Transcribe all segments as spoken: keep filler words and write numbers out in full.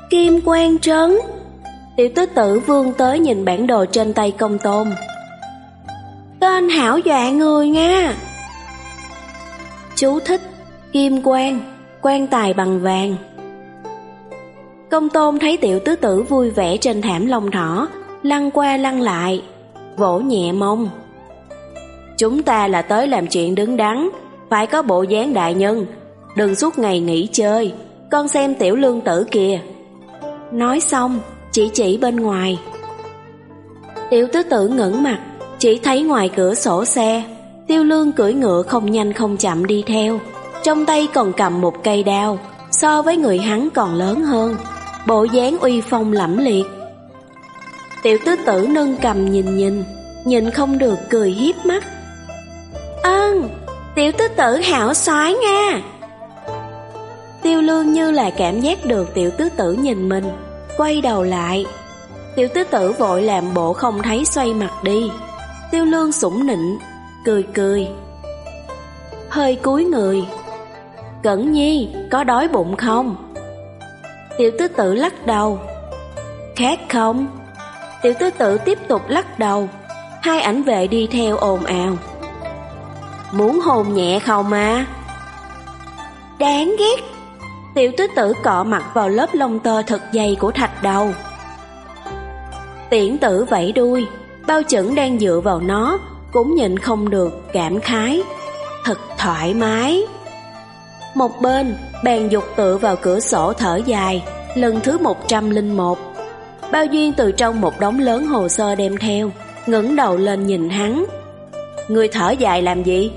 Kim Quan Trấn. Tiểu tứ tử vươn tới nhìn bản đồ trên tay Công Tôn. Tên hảo dọa người nha. Chú thích: Kim quan, quan tài bằng vàng. Công Tôn thấy tiểu tứ tử vui vẻ trên thảm lông thỏ, lăn qua lăn lại, vỗ nhẹ mông. Chúng ta là tới làm chuyện đứng đắn, phải có bộ dáng đại nhân, đừng suốt ngày nghỉ chơi, con xem tiểu lương tử kìa. Nói xong, chỉ chỉ bên ngoài. Tiểu tứ tử ngẩng mặt, chỉ thấy ngoài cửa sổ xe, Tiêu Lương cưỡi ngựa không nhanh không chậm đi theo, trong tay còn cầm một cây đao, so với người hắn còn lớn hơn, bộ dáng uy phong lẫm liệt. Tiểu tứ tử nâng cầm nhìn nhìn, nhìn không được cười hiếp mắt. Ơn, tiểu tứ tử hảo soái nha. Tiêu Lương như là cảm giác được tiểu tứ tử nhìn mình, quay đầu lại. Tiểu tứ tử vội làm bộ không thấy, xoay mặt đi. Tiêu Lương sủng nịnh, cười cười, hơi cúi người. Cẩn Nhi, có đói bụng không? Tiểu tứ tử lắc đầu. Khát không? Tiểu tứ tử tiếp tục lắc đầu. Hai ảnh vệ đi theo ồn ào. Muốn hôn nhẹ không à? Đáng ghét. Tiểu tứ tử cọ mặt vào lớp lông tơ thật dày của thạch đầu. Tiễn tử vẫy đuôi, Bao Chẩn đang dựa vào nó cũng nhịn không được cảm khái. Thật thoải mái. Một bên, Bàn Dục tựa vào cửa sổ thở dài, lần thứ một trăm lẻ một. Bao Duyên từ trong một đống lớn hồ sơ đem theo, ngẩng đầu lên nhìn hắn. Người thở dài làm gì?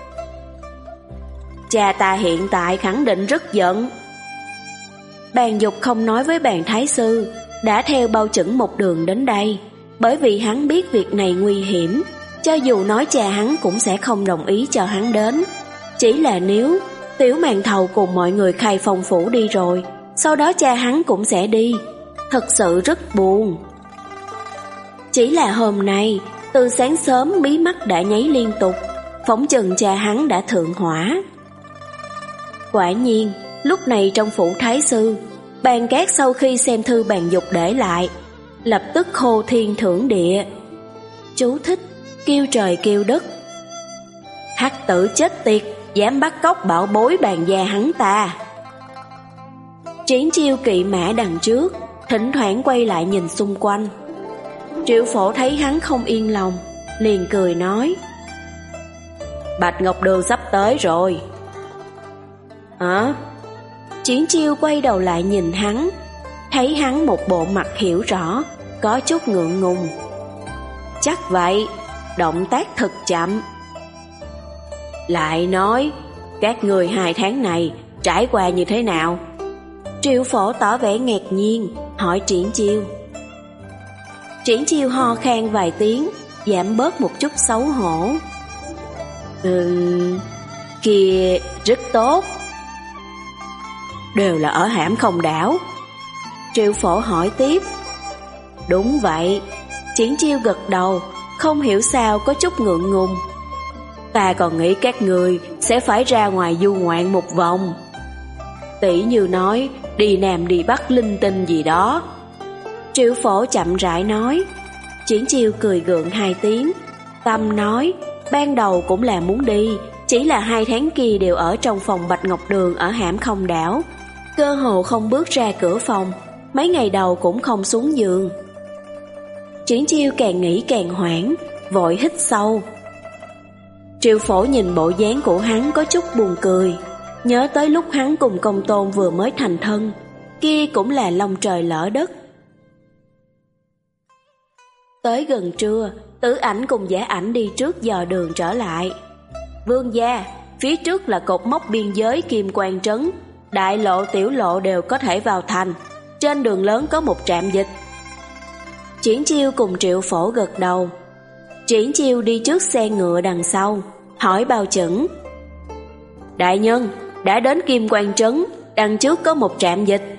Cha ta hiện tại khẳng định rất giận. Bàn Dục không nói với Bàn Thái Sư, đã theo Bao Chẩn một đường đến đây, bởi vì hắn biết việc này nguy hiểm. Cho dù nói cha hắn cũng sẽ không đồng ý cho hắn đến. Chỉ là nếu Tiểu Màn Thầu cùng mọi người khai phong phủ đi rồi, sau đó cha hắn cũng sẽ đi. Thật sự rất buồn. Chỉ là hôm nay, từ sáng sớm mí mắt đã nháy liên tục, phỏng chừng cha hắn đã thượng hỏa. Quả nhiên, lúc này trong phủ Thái Sư, Bàn Cát sau khi xem thư Bàn Dục để lại, lập tức hô thiên thưởng địa. Chú thích: kêu trời kêu đất. Hắc tử chết tiệt, dám bắt cóc bảo bối Bàn gia hắn ta. Triển Chiêu kỵ mã đằng trước, thỉnh thoảng quay lại nhìn xung quanh. Triệu Phổ thấy hắn không yên lòng, liền cười nói: Bạch Ngọc Đường sắp tới rồi. Hả? Triển Chiêu quay đầu lại nhìn hắn, thấy hắn một bộ mặt hiểu rõ, có chút ngượng ngùng. Chắc vậy, động tác thật chậm. Lại nói, các người hai tháng này trải qua như thế nào? Triệu Phổ tỏ vẻ ngạc nhiên, hỏi Triển Chiêu. Triển Chiêu ho khan vài tiếng, giảm bớt một chút xấu hổ. Ừm, kìa, rất tốt. Đều là ở Hãm Không đảo. Triệu Phổ hỏi tiếp. Đúng vậy. Triển Chiêu gật đầu, không hiểu sao có chút ngượng ngùng. Ta còn nghĩ các người sẽ phải ra ngoài du ngoạn một vòng, tỷ như nói đi Nam đi Bắc linh tinh gì đó. Triệu Phổ chậm rãi nói. Triển Chiêu cười gượng hai tiếng, tâm nói ban đầu cũng là muốn đi, chỉ là hai tháng kia đều ở trong phòng Bạch Ngọc Đường ở Hãm Không đảo, cơ hồ không bước ra cửa phòng, mấy ngày đầu cũng không xuống giường. Triển Chiêu càng nghĩ càng hoảng, vội hít sâu. Triệu Phổ nhìn bộ dáng của hắn có chút buồn cười, nhớ tới lúc hắn cùng Công Tôn vừa mới thành thân, kia cũng là long trời lỡ đất. Tới gần trưa, Tử Ảnh cùng Giả Ảnh đi trước dò đường trở lại. Vương gia, phía trước là cột mốc biên giới Kim Quan Trấn, đại lộ tiểu lộ đều có thể vào thành, trên đường lớn có một trạm dịch. Triển Chiêu cùng Triệu Phổ gật đầu. Triển Chiêu đi trước xe ngựa đằng sau, hỏi Bao Chẩn. Đại nhân, đã đến Kim Quan Trấn, đằng trước có một trạm dịch.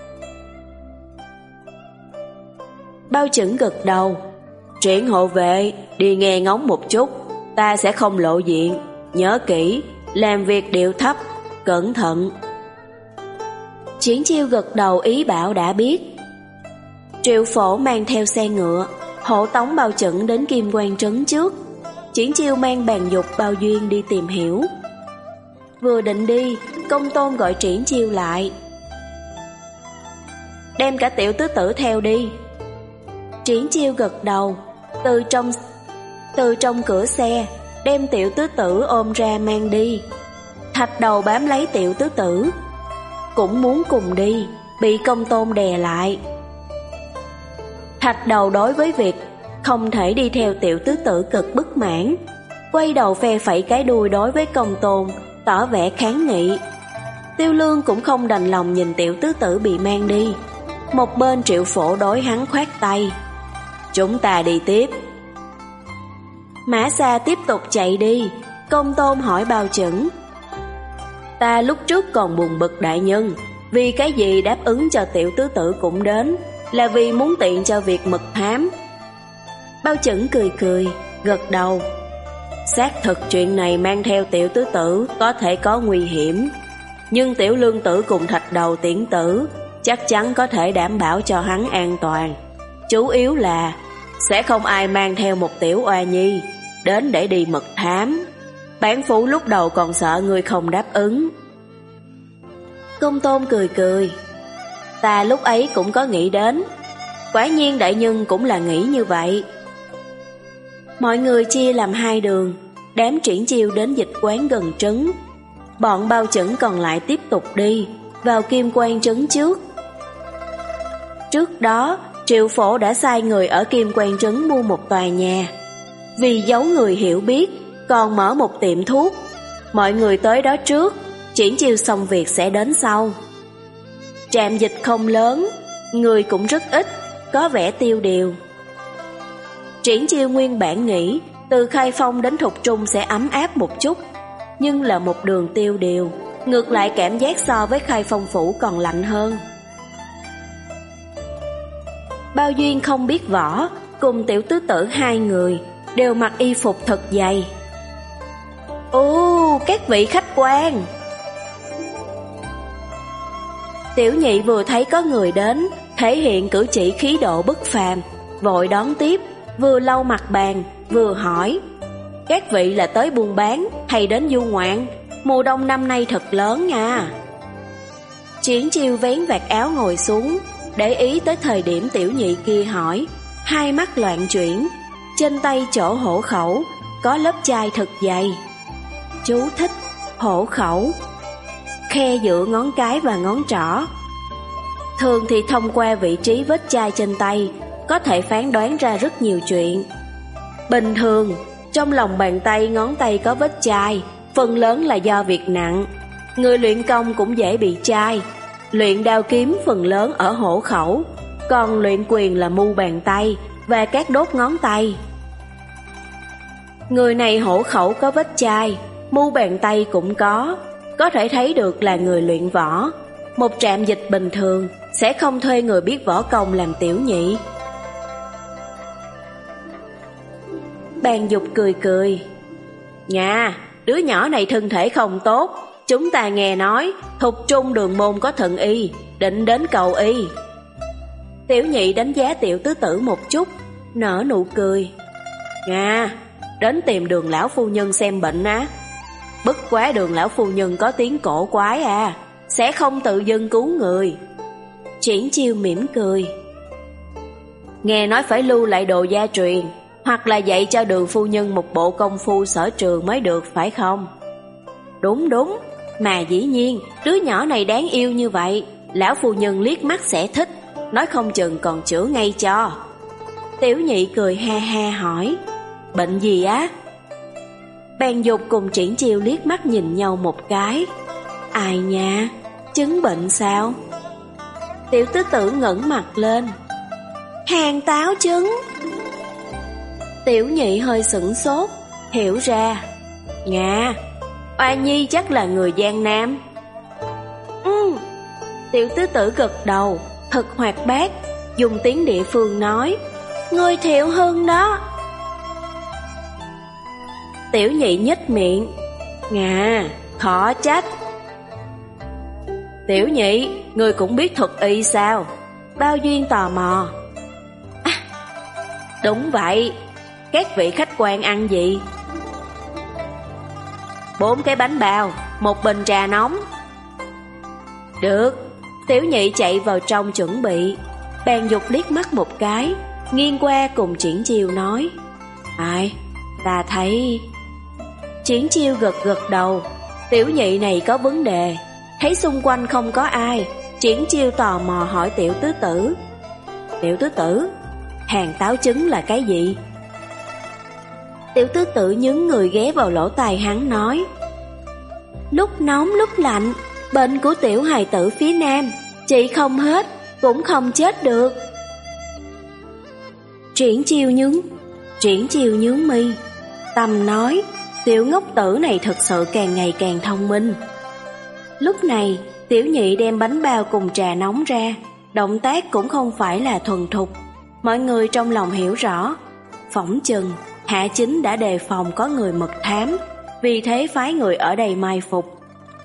Bao Chẩn gật đầu. Triển hộ vệ, đi nghe ngóng một chút, ta sẽ không lộ diện, nhớ kỹ, làm việc điệu thấp, cẩn thận. Triển Chiêu gật đầu ý bảo đã biết. Triệu Phổ mang theo xe ngựa, hộ tống Bao Chẩn đến Kim Quan trấn trước. Triển Chiêu mang Bàn Dục, Bao Duyên đi tìm hiểu. Vừa định đi, Công Tôn gọi Triển Chiêu lại. Đem cả tiểu tứ tử theo đi. Triển Chiêu gật đầu, từ trong từ trong cửa xe đem tiểu tứ tử ôm ra mang đi. Thạch Đầu bám lấy tiểu tứ tử, cũng muốn cùng đi, bị Công Tôn đè lại. Thạch Đầu đối với việc không thể đi theo tiểu tứ tử cực bất mãn, quay đầu phe phẩy cái đuôi đối với Công Tôn, tỏ vẻ kháng nghị. Tiêu Lương cũng không đành lòng nhìn tiểu tứ tử bị mang đi. Một bên Triệu Phổ đối hắn khoát tay. Chúng ta đi tiếp. Mã Xa tiếp tục chạy đi. Công Tôn hỏi Bao Chẩn. Ta lúc trước còn buồn bực đại nhân, vì cái gì đáp ứng cho tiểu tứ tử cũng đến, là vì muốn tiện cho việc mật thám. Bao Chẩn cười cười, gật đầu. Xác thực chuyện này mang theo tiểu tứ tử có thể có nguy hiểm, nhưng tiểu lương tử cùng Thạch Đầu tiễn tử chắc chắn có thể đảm bảo cho hắn an toàn. Chủ yếu là sẽ không ai mang theo một tiểu oa nhi đến để đi mật thám. Bản phủ lúc đầu còn sợ người không đáp ứng. Công Tôn cười cười. Ta lúc ấy cũng có nghĩ đến. Quả nhiên đại nhân cũng là nghĩ như vậy. Mọi người chia làm hai đường. Đám Triển Chiêu đến dịch quán gần trấn. Bọn Bao Chẩn còn lại tiếp tục đi vào Kim Quan trấn trước. Trước đó Triệu Phổ đã sai người ở Kim Quan trấn mua một tòa nhà. Vì giấu người hiểu biết, còn mở một tiệm thuốc. Mọi người tới đó trước, Triển Chiêu xong việc sẽ đến sau. Trạm dịch không lớn, người cũng rất ít, có vẻ tiêu điều. Triển Chiêu nguyên bản nghĩ từ Khai Phong đến Thục Trung sẽ ấm áp một chút, nhưng là một đường tiêu điều, ngược lại cảm giác so với Khai Phong phủ còn lạnh hơn. Bao Duyên không biết võ, cùng tiểu tứ tử hai người đều mặc y phục thật dày. Ô, các vị khách quan! Tiểu Nhị vừa thấy có người đến, thể hiện cử chỉ khí độ bất phàm, vội đón tiếp, vừa lau mặt bàn, vừa hỏi. Các vị là tới buôn bán hay đến du ngoạn? Mùa đông năm nay thật lớn nha. Triển Chiêu vén vạt áo ngồi xuống, để ý tới thời điểm Tiểu Nhị kia hỏi, hai mắt loạn chuyển. Trên tay chỗ hổ khẩu có lớp chai thật dày. Chú thích: hổ khẩu, khe giữa ngón cái và ngón trỏ. Thường thì thông qua vị trí vết chai trên tay có thể phán đoán ra rất nhiều chuyện. Bình thường, trong lòng bàn tay ngón tay có vết chai, phần lớn là do việc nặng. Người luyện công cũng dễ bị chai. Luyện đao kiếm phần lớn ở hổ khẩu, còn luyện quyền là mu bàn tay và các đốt ngón tay. Người này hổ khẩu có vết chai, mu bàn tay cũng có, có thể thấy được là người luyện võ. Một trạm dịch bình thường sẽ không thuê người biết võ công làm tiểu nhị. Bàn Dục cười cười. Nhà, đứa nhỏ này thân thể không tốt. Chúng ta nghe nói Thục Trung Đường Môn có thần y, định đến cầu y. Tiểu Nhị đánh giá tiểu tứ tử một chút, nở nụ cười. Nga, đến tìm Đường lão phu nhân xem bệnh á. Bất quá Đường lão phu nhân có tiếng cổ quái à, sẽ không tự dưng cứu người. Triển Chiêu mỉm cười. Nghe nói phải lưu lại đồ gia truyền, hoặc là dạy cho Đường phu nhân một bộ công phu sở trường mới được, phải không? Đúng đúng, mà dĩ nhiên đứa nhỏ này đáng yêu như vậy, lão phu nhân liếc mắt sẽ thích, nói không chừng còn chữa ngay cho. Tiểu Nhị cười ha ha hỏi, bệnh gì á? Bàn Dục cùng Triển Chiêu liếc mắt nhìn nhau một cái. Ai nha, chứng bệnh sao? Tiểu tứ tử ngẩng mặt lên. Hàng táo trứng. Tiểu Nhị hơi sửng sốt, hiểu ra. Nga, Oa Nhi chắc là người Giang Nam. Ừ. Tiểu tứ tử gật đầu, thật hoạt bát, dùng tiếng địa phương nói, người Thiệu Hưng đó. Tiểu Nhị nhếch miệng. Nga, khó trách. Tiểu nhị, người cũng biết thuật y sao? Bao Duyên tò mò. À, đúng vậy. Các vị khách quan ăn gì? Bốn cái bánh bao, một bình trà nóng. Được. Tiểu nhị chạy vào trong chuẩn bị. Bàn Dục liếc mắt một cái, nghiêng qua cùng Triển Chiêu nói: Ai, ta thấy... Triển Chiêu gật gật đầu. Tiểu nhị này có vấn đề. Thấy xung quanh không có ai, Triển Chiêu tò mò hỏi Tiểu tứ tử: Tiểu tứ tử, hàng táo trứng là cái gì? Tiểu tứ tử nhướng người ghé vào lỗ tai hắn nói: Lúc nóng lúc lạnh, bệnh của tiểu hài tử phía Nam trị không hết, cũng không chết được. Triển Chiêu nhướng Triển Chiêu nhướng mi, tâm nói: Tiểu ngốc tử này thực sự càng ngày càng thông minh. Lúc này, tiểu nhị đem bánh bao cùng trà nóng ra, động tác cũng không phải là thuần thục. Mọi người trong lòng hiểu rõ, phỏng chừng Hạ Chính đã đề phòng có người mật thám, vì thế phái người ở đây mai phục.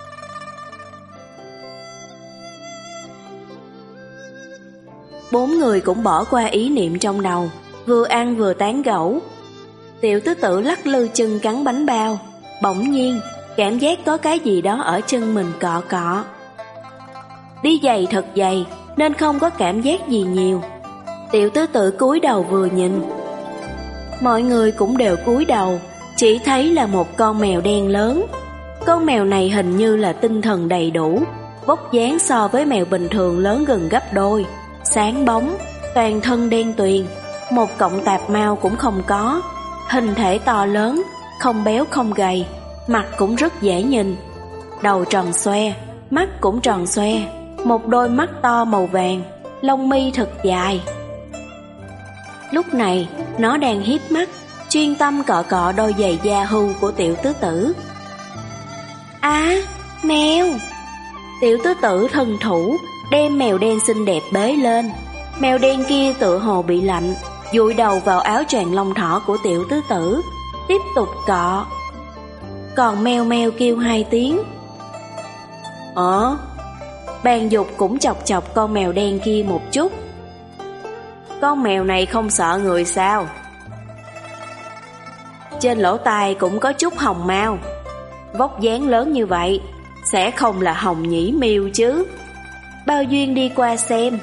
Bốn người cũng bỏ qua ý niệm trong đầu, vừa ăn vừa tán gẫu. Tiểu tứ tử lắc lư chân cắn bánh bao, bỗng nhiên cảm giác có cái gì đó ở chân mình cọ cọ. Đi giày thật dày nên không có cảm giác gì nhiều. Tiểu tứ tử cúi đầu vừa nhìn, mọi người cũng đều cúi đầu, chỉ thấy là một con mèo đen lớn. Con mèo này hình như là tinh thần đầy đủ, vóc dáng so với mèo bình thường lớn gần gấp đôi, sáng bóng, toàn thân đen tuyền, một cọng tạp mao cũng không có, hình thể to lớn, không béo không gầy, mặt cũng rất dễ nhìn, đầu tròn xoe, mắt cũng tròn xoe, một đôi mắt to màu vàng, lông mi thật dài. Lúc này, nó đang híp mắt, chuyên tâm cọ cọ đôi giày da hưu của tiểu tứ tử. À, mèo! Tiểu tứ tử thân thủ, đem mèo đen xinh đẹp bế lên. Mèo đen kia tựa hồ bị lạnh, dụi đầu vào áo choàng lông thỏ của tiểu tứ tử, tiếp tục cọ. Còn meo meo kêu hai tiếng. Ờ, Bàn Dục cũng chọc chọc con mèo đen kia một chút. Con mèo này không sợ người sao? Trên lỗ tai cũng có chút hồng mao, vóc dáng lớn như vậy, sẽ không là Hồng Nhĩ Miêu chứ? Bao Duyên đi qua xem.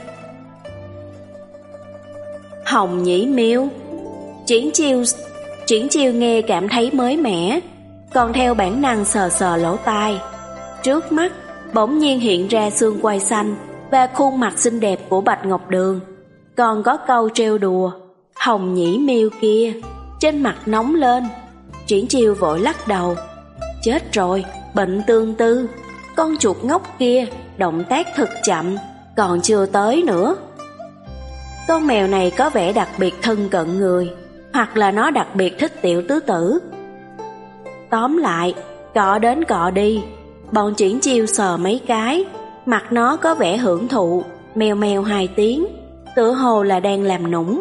Hồng Nhĩ Miêu? Triển Chiêu Triển Chiêu nghe cảm thấy mới mẻ, còn theo bản năng sờ sờ lỗ tai. Trước mắt bỗng nhiên hiện ra xương quai xanh và khuôn mặt xinh đẹp của Bạch Ngọc Đường, còn có câu trêu đùa Hồng Nhĩ Miêu kia. Trên mặt nóng lên. Triển Chiêu vội lắc đầu. Chết rồi, bệnh tương tư. Con chuột ngốc kia động tác thật chậm, còn chưa tới nữa. Con mèo này có vẻ đặc biệt thân cận người, hoặc là nó đặc biệt thích tiểu tứ tử. Tóm lại, cọ đến cọ đi, bọn Triển Chiêu sờ mấy cái, mặt nó có vẻ hưởng thụ, mèo mèo hai tiếng, tựa hồ là đang làm nũng.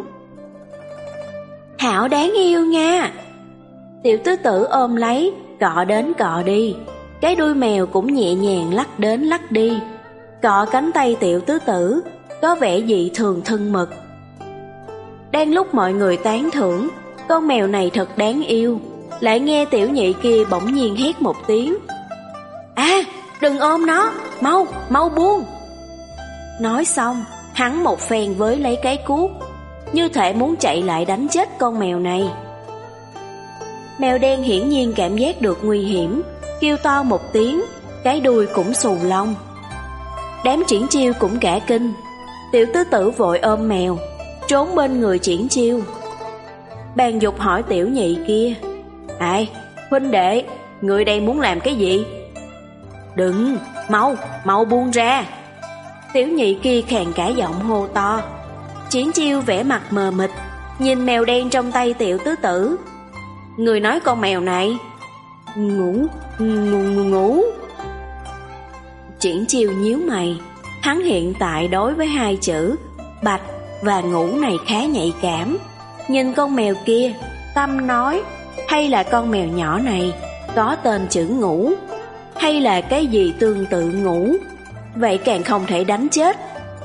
Hảo đáng yêu nha! Tiểu tứ tử ôm lấy, cọ đến cọ đi. Cái đuôi mèo cũng nhẹ nhàng lắc đến lắc đi, cọ cánh tay tiểu tứ tử, có vẻ dị thường thân mật. Đang lúc mọi người tán thưởng con mèo này thật đáng yêu, lại nghe tiểu nhị kia bỗng nhiên hét một tiếng. À, đừng ôm nó, mau, mau buông. Nói xong, hắn một phen với lấy cái cuốc, như thể muốn chạy lại đánh chết con mèo này. Mèo đen hiển nhiên cảm giác được nguy hiểm, kêu to một tiếng, cái đuôi cũng xù lông. Đám Triển Chiêu cũng cả kinh. Tiểu tứ tử vội ôm mèo, trốn bên người Triển Chiêu. Bàn Dục hỏi tiểu nhị kia. Ai, huynh đệ, người đây muốn làm cái gì? Đừng, mau, mau buông ra. Tiểu nhị kia khàn cả giọng hô to. Triển Chiêu vẻ mặt mờ mịt, nhìn mèo đen trong tay tiểu tứ tử. Người nói con mèo này ngủ, ngủ, ngủ. Triển Chiêu nhíu mày. Hắn hiện tại đối với hai chữ bạch và ngủ này khá nhạy cảm. Nhìn con mèo kia, tâm nói, hay là con mèo nhỏ này có tên chữ ngủ, hay là cái gì tương tự ngủ. vậy càng không thể đánh chết.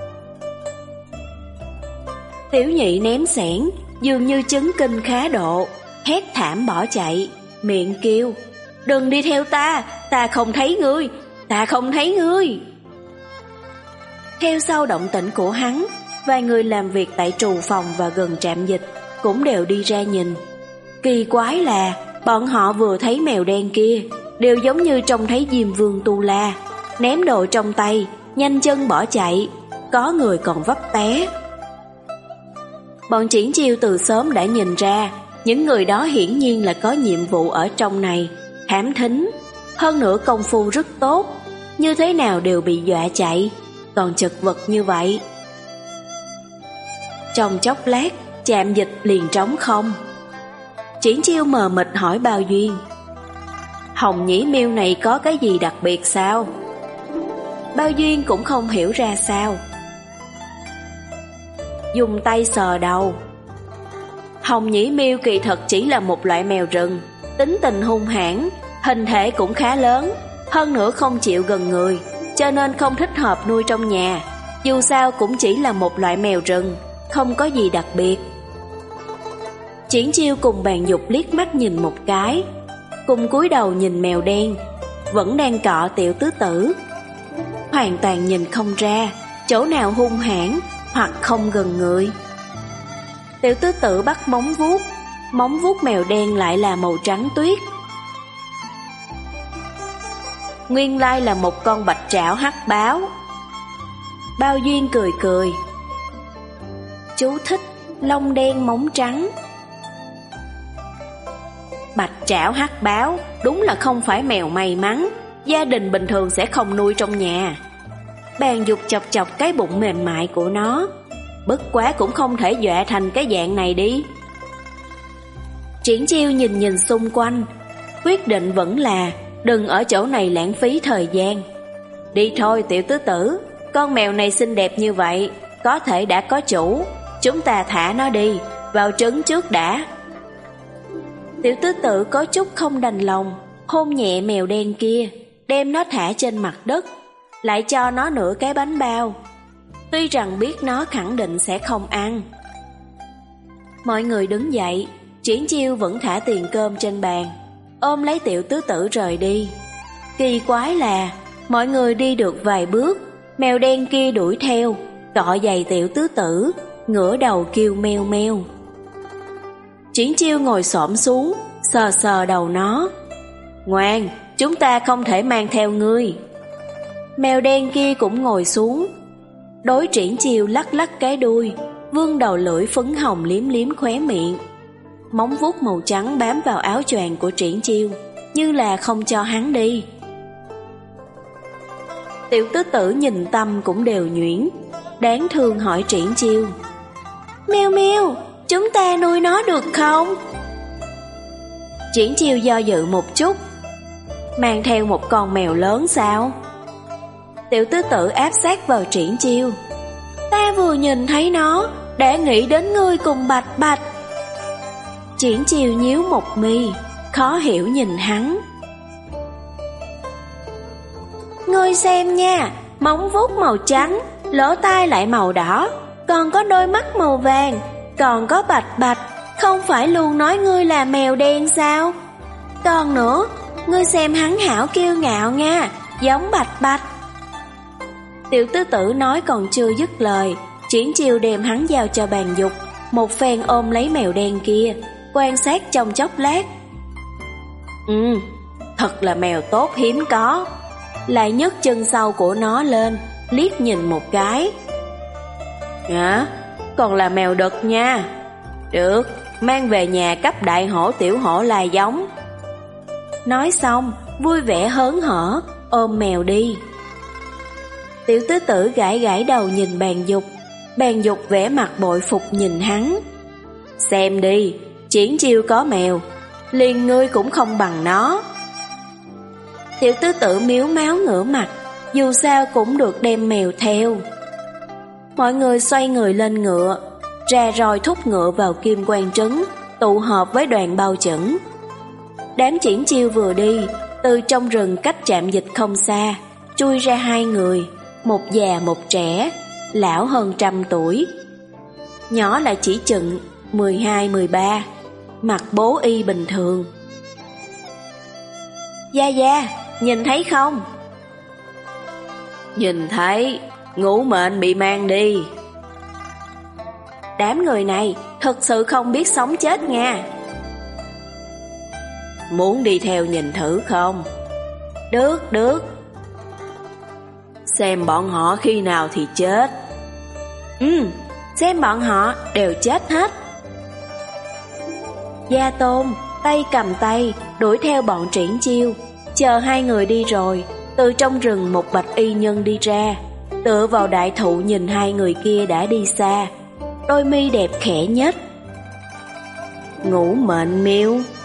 Tiểu nhị ném xẻng, dường như chấn kinh khá độ, hét thảm bỏ chạy, miệng kêu: đừng đi theo ta, ta không thấy ngươi, ta không thấy ngươi. Theo sau động tĩnh của hắn, vài người làm việc tại trù phòng và gần trạm dịch cũng đều đi ra nhìn. Kỳ quái là bọn họ vừa thấy mèo đen kia đều giống như trông thấy Diêm Vương Tu La, ném đồ trong tay, nhanh chân bỏ chạy, có người còn vấp té. Bọn Triển Chiêu từ sớm đã nhìn ra, những người đó hiển nhiên là có nhiệm vụ ở trong này, thám thính, hơn nữa công phu rất tốt, như thế nào đều bị dọa chạy, còn chật vật như vậy. Trong chốc lát, trạm dịch liền trống không. Triển Chiêu mờ mịt hỏi Bao Duyên: Hồng Nhĩ Miêu này có cái gì đặc biệt sao? Bao Duyên cũng không hiểu ra sao, dùng tay sờ đầu. Hồng Nhĩ Miêu kỳ thật chỉ là một loại mèo rừng, tính tình hung hãn, hình thể cũng khá lớn, hơn nữa không chịu gần người, cho nên không thích hợp nuôi trong nhà. Dù sao cũng chỉ là một loại mèo rừng, không có gì đặc biệt. Triển Chiêu cùng Bàn Dục liếc mắt nhìn một cái, cùng cúi đầu nhìn mèo đen vẫn đang cọ Tiểu Tứ Tử, hoàn toàn nhìn không ra chỗ nào hung hãn hoặc không gần người. Tiểu Tứ Tử bắt móng vuốt, móng vuốt mèo đen lại là màu trắng tuyết. Nguyên lai là một con bạch trảo hắc báo. Bao Duyên cười cười: chú thích lông đen móng trắng. Bạch trảo hắc báo đúng là không phải mèo may mắn, gia đình bình thường sẽ không nuôi trong nhà. Bàn Dục chọc chọc cái bụng mềm mại của nó, bất quá cũng không thể dọa thành cái dạng này đi. Triển Chiêu nhìn nhìn xung quanh, quyết định vẫn là đừng ở chỗ này lãng phí thời gian. Đi thôi Tiểu Tứ Tử, con mèo này xinh đẹp như vậy, có thể đã có chủ, chúng ta thả nó đi, vào trứng trước đã. Tiểu Tứ Tử có chút không đành lòng, hôn nhẹ mèo đen kia, đem nó thả trên mặt đất, lại cho nó nửa cái bánh bao. Tuy rằng biết nó khẳng định sẽ không ăn. Mọi người đứng dậy, Triển Chiêu vẫn thả tiền cơm trên bàn, ôm lấy Tiểu Tứ Tử rời đi. Kỳ quái là mọi người đi được vài bước, mèo đen kia đuổi theo, cọ giày Tiểu Tứ Tử, ngửa đầu kêu meo meo. Triển Chiêu ngồi xổm xuống, sờ sờ đầu nó: ngoan, chúng ta không thể mang theo ngươi. Mèo đen kia cũng ngồi xuống, đối Triển Chiêu lắc lắc cái đuôi, vươn đầu lưỡi phấn hồng liếm liếm khóe miệng. Móng vuốt màu trắng bám vào áo choàng của Triển Chiêu, như là không cho hắn đi. Tiểu Tứ Tử nhìn tâm cũng đều nhuyễn, đáng thương hỏi Triển Chiêu: Meo meo, chúng ta nuôi nó được không? Triển Chiêu do dự một chút: mang theo một con mèo lớn sao? Tiểu Tứ Tử áp sát vào Triển Chiêu: ta vừa nhìn thấy nó đã nghĩ đến ngươi cùng Bạch Bạch. Triển Chiêu nhíu một mi, khó hiểu nhìn hắn: ngươi xem nha, móng vuốt màu trắng, lỗ tai lại màu đỏ, còn có đôi mắt màu vàng, còn có Bạch Bạch, không phải luôn nói ngươi là mèo đen sao? Còn nữa, ngươi xem hắn hảo kiêu ngạo nha, giống Bạch Bạch. Tiểu Tứ Tử nói còn chưa dứt lời, Triển Chiêu đem hắn giao cho Bàn Dục, một phen ôm lấy mèo đen kia, quan sát trong chốc lát. Ừ, thật là mèo tốt hiếm có. Lại nhấc chân sau của nó lên, liếc nhìn một cái. Hả? Còn là mèo đực nha. Được, mang về nhà cấp đại hổ tiểu hổ là giống. Nói xong, vui vẻ hớn hở, ôm mèo đi. Tiểu Tứ Tử gãi gãi đầu nhìn Bàn Dục, Bàn Dục vẻ mặt bội phục nhìn hắn. Xem đi, Triển Chiêu có mèo, liền ngươi cũng không bằng nó. Tiểu Tứ Tử miếu máu ngửa mặt, dù sao cũng được đem mèo theo. Mọi người xoay người lên ngựa, ra roi thúc ngựa vào Kim Quan Trấn, tụ họp với đoàn Bao Chẩn. Đám Triển Chiêu vừa đi, từ trong rừng cách trạm dịch không xa, chui ra hai người, một già một trẻ, lão hơn trăm tuổi. Nhỏ là chỉ chừng mười hai mười ba, mặc bố y bình thường. Gia Gia, nhìn thấy không? Nhìn thấy, ngũ mệnh bị mang đi. Đám người này thật sự không biết sống chết nha. Muốn đi theo nhìn thử không? Được, được. Xem bọn họ khi nào thì chết. Ừ, xem bọn họ đều chết hết. Gia Tôn tay cầm tay đuổi theo bọn Triển Chiêu. Chờ hai người đi rồi, từ trong rừng một bạch y nhân đi ra, tựa vào đại thụ nhìn hai người kia đã đi xa, đôi mi đẹp khẽ nhếch. Ngũ mệnh miêu.